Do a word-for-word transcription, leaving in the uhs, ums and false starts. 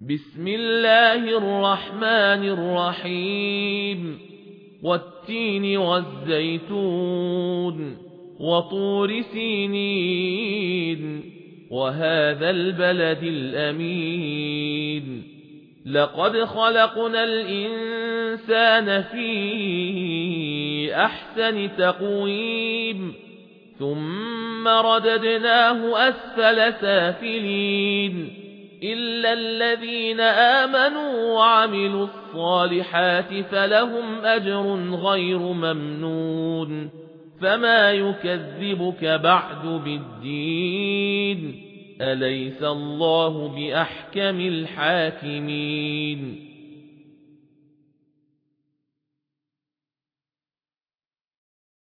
بسم الله الرحمن الرحيم والتين والزيتون وطور سينين وهذا البلد الأمين لقد خلقنا الإنسان في أحسن تقويم ثم رددناه أسفل سافلين إلا الذين آمنوا وعملوا الصالحات فلهم أجر غير ممنون فما يكذبك بعد بالدين أليس الله بأحكم الحاكمين